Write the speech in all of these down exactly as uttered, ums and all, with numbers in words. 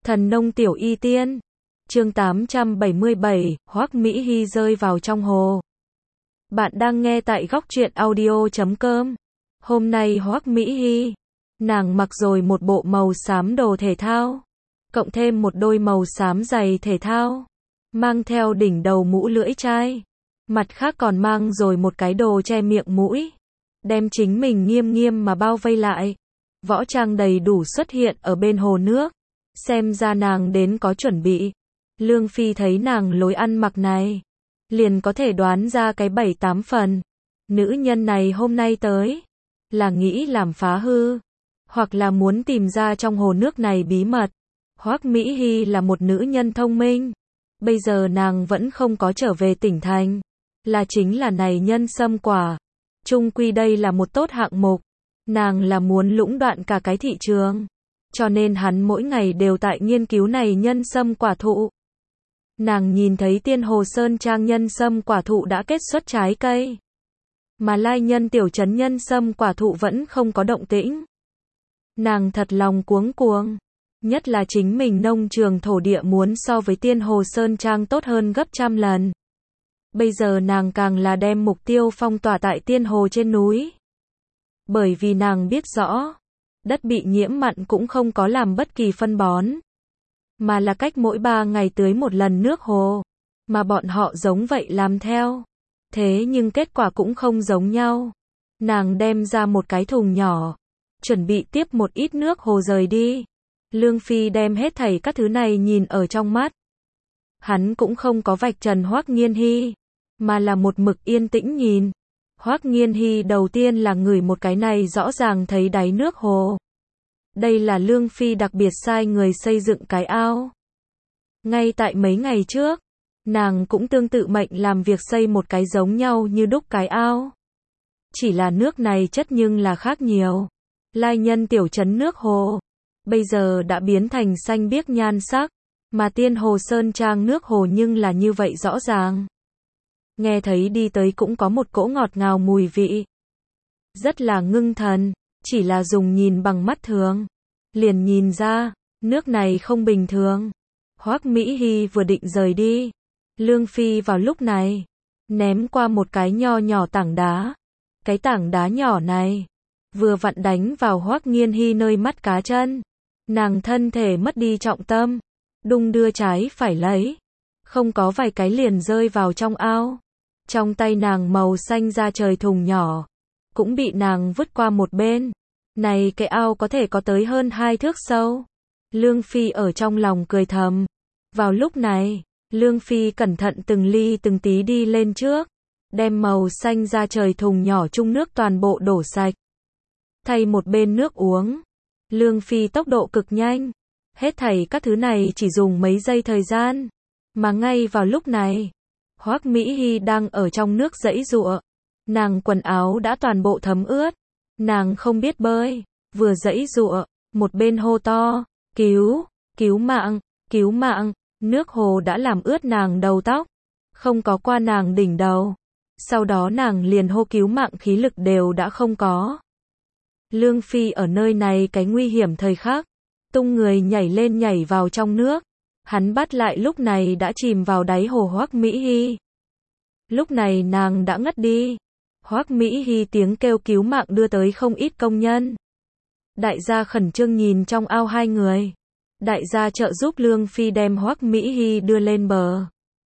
Thần nông tiểu y tiên. Chương tám trăm bảy mươi bảy, Hoắc Mỹ Hi rơi vào trong hồ. Bạn đang nghe tại góc truyện audio chấm com. Hôm nay Hoắc Mỹ Hi, nàng mặc rồi một bộ màu xám đồ thể thao, cộng thêm một đôi màu xám giày thể thao, mang theo đỉnh đầu mũ lưỡi chai, mặt khác còn mang rồi một cái đồ che miệng mũi, đem chính mình nghiêm nghiêm mà bao vây lại. Võ trang đầy đủ xuất hiện ở bên hồ nước, xem ra nàng đến có chuẩn bị. Lương Phi thấy nàng lối ăn mặc này, liền có thể đoán ra cái bảy tám phần. Nữ nhân này hôm nay tới, là nghĩ làm phá hư, hoặc là muốn tìm ra trong hồ nước này bí mật. Hoắc Mỹ Hi là một nữ nhân thông minh, bây giờ nàng vẫn không có trở về tỉnh thành, là chính là này nhân sâm quả. Chung quy đây là một tốt hạng mục, nàng là muốn lũng đoạn cả cái thị trường, cho nên hắn mỗi ngày đều tại nghiên cứu này nhân sâm quả thụ. Nàng nhìn thấy Tiên Hồ Sơn Trang nhân sâm quả thụ đã kết xuất trái cây, mà Lai Nhân tiểu trấn nhân sâm quả thụ vẫn không có động tĩnh. Nàng thật lòng cuống cuồng, nhất là chính mình nông trường thổ địa muốn so với Tiên Hồ Sơn Trang tốt hơn gấp trăm lần. Bây giờ nàng càng là đem mục tiêu phong tỏa tại Tiên Hồ trên núi. Bởi vì nàng biết rõ, đất bị nhiễm mặn cũng không có làm bất kỳ phân bón, mà là cách mỗi ba ngày tưới một lần nước hồ, mà bọn họ giống vậy làm theo. Thế nhưng kết quả cũng không giống nhau. Nàng đem ra một cái thùng nhỏ, chuẩn bị tiếp một ít nước hồ rời đi. Lương Phi đem hết thảy các thứ này nhìn ở trong mắt. Hắn cũng không có vạch trần Hoắc Nghiên Hi, mà là một mực yên tĩnh nhìn. Hoắc Nghiên Hi đầu tiên là ngửi một cái này rõ ràng thấy đáy nước hồ. Đây là Lương Phi đặc biệt sai người xây dựng cái ao. Ngay tại mấy ngày trước, nàng cũng tương tự mệnh làm việc xây một cái giống nhau như đúc cái ao. Chỉ là nước này chất nhưng là khác nhiều. Lai Nhân tiểu trấn nước hồ, bây giờ đã biến thành xanh biếc nhan sắc, mà Tiên Hồ Sơn Trang nước hồ nhưng là như vậy rõ ràng. Nghe thấy đi tới cũng có một cỗ ngọt ngào mùi vị. Rất là ngưng thần, chỉ là dùng nhìn bằng mắt thường, liền nhìn ra, nước này không bình thường. Hoắc Mỹ Hi vừa định rời đi, Lương Phi vào lúc này, ném qua một cái nho nhỏ tảng đá. Cái tảng đá nhỏ này, vừa vặn đánh vào Hoắc Nghiên Hi nơi mắt cá chân. Nàng thân thể mất đi trọng tâm, đung đưa trái phải lấy, không có vài cái liền rơi vào trong ao. Trong tay nàng màu xanh da trời thùng nhỏ, cũng bị nàng vứt qua một bên. Này cái ao có thể có tới hơn hai thước sâu. Lương Phi ở trong lòng cười thầm. Vào lúc này, Lương Phi cẩn thận từng ly từng tí đi lên trước, đem màu xanh da trời thùng nhỏ chung nước toàn bộ đổ sạch. Thay một bên nước uống, Lương Phi tốc độ cực nhanh. Hết thảy các thứ này chỉ dùng mấy giây thời gian. Mà ngay vào lúc này, Hoắc Mỹ Hi đang ở trong nước giãy giụa. Nàng quần áo đã toàn bộ thấm ướt. Nàng không biết bơi, vừa giãy giụa, một bên hô to, cứu, cứu mạng, cứu mạng. Nước hồ đã làm ướt nàng đầu tóc, không có qua nàng đỉnh đầu. Sau đó nàng liền hô cứu mạng, khí lực đều đã không có. Lương Phi ở nơi này cái nguy hiểm thời khắc, tung người nhảy lên nhảy vào trong nước. Hắn bắt lại lúc này đã chìm vào đáy hồ Hoắc Mỹ Hi. Lúc này nàng đã ngất đi. Hoắc Mỹ Hi tiếng kêu cứu mạng đưa tới không ít công nhân. Đại gia khẩn trương nhìn trong ao hai người. Đại gia trợ giúp Lương Phi đem Hoắc Mỹ Hi đưa lên bờ.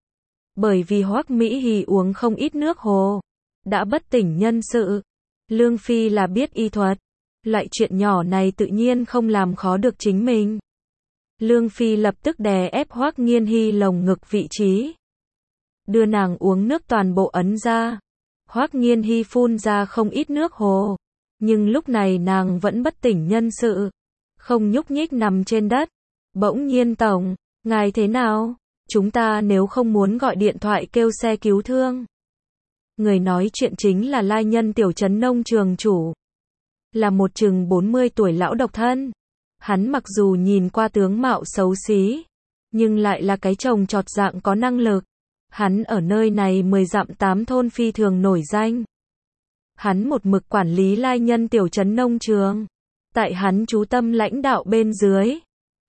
Bởi vì Hoắc Mỹ Hi uống không ít nước hồ, đã bất tỉnh nhân sự. Lương Phi là biết y thuật, loại chuyện nhỏ này tự nhiên không làm khó được chính mình. Lương Phi lập tức đè ép Hoắc Nghiên Hi lồng ngực vị trí, đưa nàng uống nước toàn bộ ấn ra. Hoắc Nghiên Hi phun ra không ít nước hồ, nhưng lúc này nàng vẫn bất tỉnh nhân sự, không nhúc nhích nằm trên đất. Bỗng nhiên tổng, ngài thế nào? Chúng ta nếu không muốn gọi điện thoại kêu xe cứu thương. Người nói chuyện chính là Lai Nhân tiểu trấn nông trường chủ, là một chừng bốn mươi tuổi lão độc thân. Hắn mặc dù nhìn qua tướng mạo xấu xí, nhưng lại là cái chồng trọt dạng có năng lực. Hắn ở nơi này mười dặm tám thôn phi thường nổi danh. Hắn một mực quản lý Lai Nhân tiểu trấn nông trường. Tại hắn chú tâm lãnh đạo bên dưới,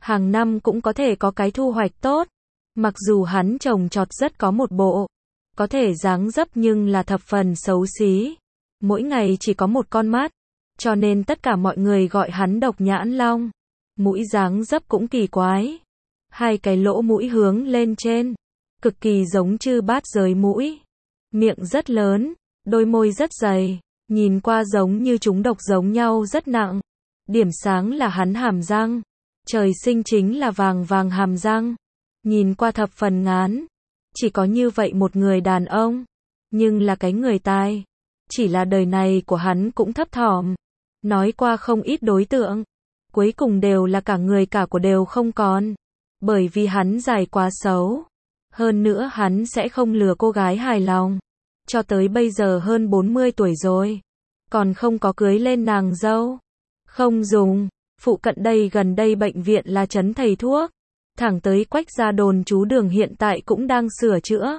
hàng năm cũng có thể có cái thu hoạch tốt. Mặc dù hắn trồng trọt rất có một bộ, có thể dáng dấp nhưng là thập phần xấu xí. Mỗi ngày chỉ có một con mắt, cho nên tất cả mọi người gọi hắn độc nhãn long. Mũi dáng dấp cũng kỳ quái. Hai cái lỗ mũi hướng lên trên, cực kỳ giống chư bát giới mũi. Miệng rất lớn, đôi môi rất dày, nhìn qua giống như chúng độc giống nhau rất nặng. Điểm sáng là hắn hàm răng. Trời sinh chính là vàng vàng hàm răng. Nhìn qua thập phần ngán. Chỉ có như vậy một người đàn ông. Nhưng là cái người tài. Chỉ là đời này của hắn cũng thấp thỏm. Nói qua không ít đối tượng. Cuối cùng đều là cả người cả của đều không còn. Bởi vì hắn dài quá xấu. Hơn nữa hắn sẽ không lừa cô gái hài lòng. Cho tới bây giờ hơn bốn mươi tuổi rồi. Còn không có cưới lên nàng dâu. Không dùng. Phụ cận đây gần đây bệnh viện là trấn thầy thuốc. Thẳng tới Quách gia đồn trú đường hiện tại cũng đang sửa chữa.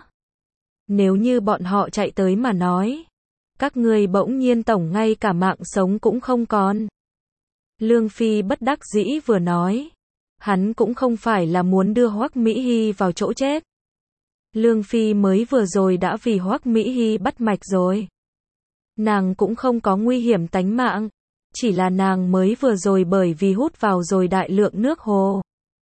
Nếu như bọn họ chạy tới mà nói. Các ngươi bỗng nhiên tổng ngay cả mạng sống cũng không còn. Lương Phi bất đắc dĩ vừa nói. Hắn cũng không phải là muốn đưa Hoắc Mỹ Hy vào chỗ chết. Lương Phi mới vừa rồi đã vì Hoắc Mỹ Hy bắt mạch rồi. Nàng cũng không có nguy hiểm tánh mạng. Chỉ là nàng mới vừa rồi bởi vì hút vào rồi đại lượng nước hồ.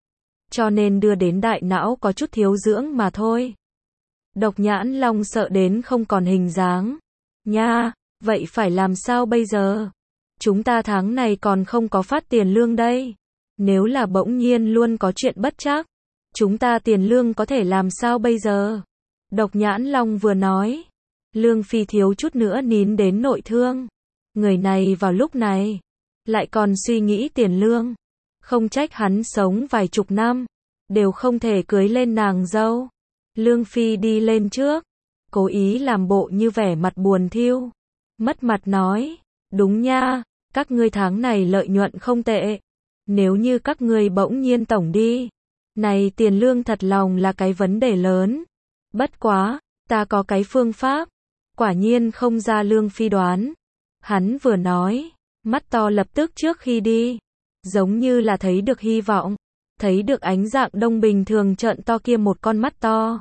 Cho nên đưa đến đại não có chút thiếu dưỡng mà thôi. Độc nhãn long sợ đến không còn hình dáng. Nha, vậy phải làm sao bây giờ? Chúng ta tháng này còn không có phát tiền lương đây. Nếu là bỗng nhiên luôn có chuyện bất trắc, chúng ta tiền lương có thể làm sao bây giờ? Độc nhãn long vừa nói. Lương Phi thiếu chút nữa nín đến nội thương. Người này vào lúc này lại còn suy nghĩ tiền lương. Không trách hắn sống vài chục năm đều không thể cưới lên nàng dâu. Lương Phi đi lên trước, cố ý làm bộ như vẻ mặt buồn thiu. Mất mặt nói, đúng nha, các ngươi tháng này lợi nhuận không tệ. Nếu như các ngươi bỗng nhiên tổng đi, này tiền lương thật lòng là cái vấn đề lớn. Bất quá, ta có cái phương pháp. Quả nhiên không ra Lương Phi đoán. Hắn vừa nói, mắt to lập tức trước khi đi, giống như là thấy được hy vọng, thấy được ánh dạng đông bình thường trợn to kia một con mắt to.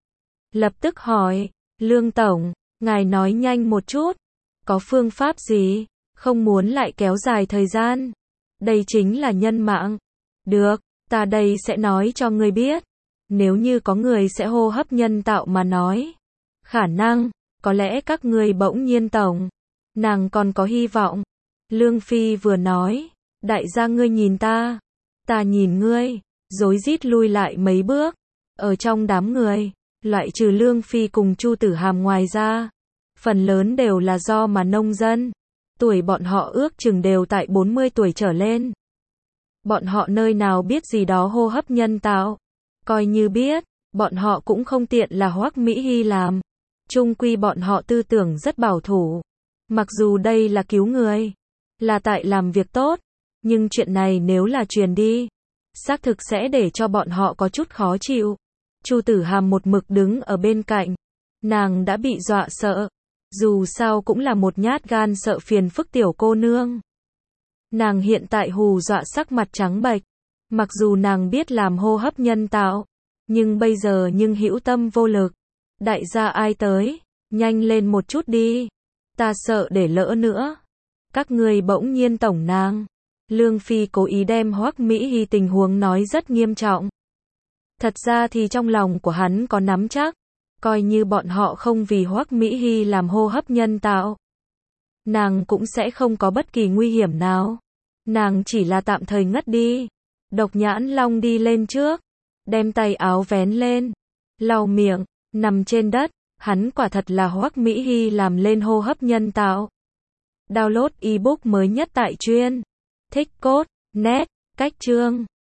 Lập tức hỏi, Lương Tổng, ngài nói nhanh một chút, có phương pháp gì, không muốn lại kéo dài thời gian. Đây chính là nhân mạng. Được, ta đây sẽ nói cho ngươi biết. Nếu như có người sẽ hô hấp nhân tạo mà nói, khả năng, có lẽ các ngươi bỗng nhiên tổng. Nàng còn có hy vọng. Lương Phi vừa nói, đại gia ngươi nhìn ta, ta nhìn ngươi, rối rít lui lại mấy bước. Ở trong đám người, loại trừ Lương Phi cùng Chu Tử Hàm ngoài ra, phần lớn đều là do mà nông dân. Tuổi bọn họ ước chừng đều tại bốn mươi tuổi trở lên. Bọn họ nơi nào biết gì đó hô hấp nhân tạo. Coi như biết, bọn họ cũng không tiện là Hoắc Mỹ Hy làm. Chung quy bọn họ tư tưởng rất bảo thủ. Mặc dù đây là cứu người, là tại làm việc tốt, nhưng chuyện này nếu là truyền đi, xác thực sẽ để cho bọn họ có chút khó chịu. Chu Tử Hàm một mực đứng ở bên cạnh, nàng đã bị dọa sợ, dù sao cũng là một nhát gan sợ phiền phức tiểu cô nương. Nàng hiện tại hù dọa sắc mặt trắng bệch, mặc dù nàng biết làm hô hấp nhân tạo, nhưng bây giờ nhưng hữu tâm vô lực. Đại gia ai tới, nhanh lên một chút đi. Ta sợ để lỡ nữa. Các ngươi bỗng nhiên tổng nàng. Lương Phi cố ý đem Hoắc Mỹ Hy tình huống nói rất nghiêm trọng. Thật ra thì trong lòng của hắn có nắm chắc. Coi như bọn họ không vì Hoắc Mỹ Hy làm hô hấp nhân tạo, nàng cũng sẽ không có bất kỳ nguy hiểm nào. Nàng chỉ là tạm thời ngất đi. Độc nhãn long đi lên trước, đem tay áo vén lên, lau miệng, nằm trên đất. Hắn quả thật là Hoắc Mỹ Hy làm lên hô hấp nhân tạo. Download ebook mới nhất tại chuyên thích cốt net cách chương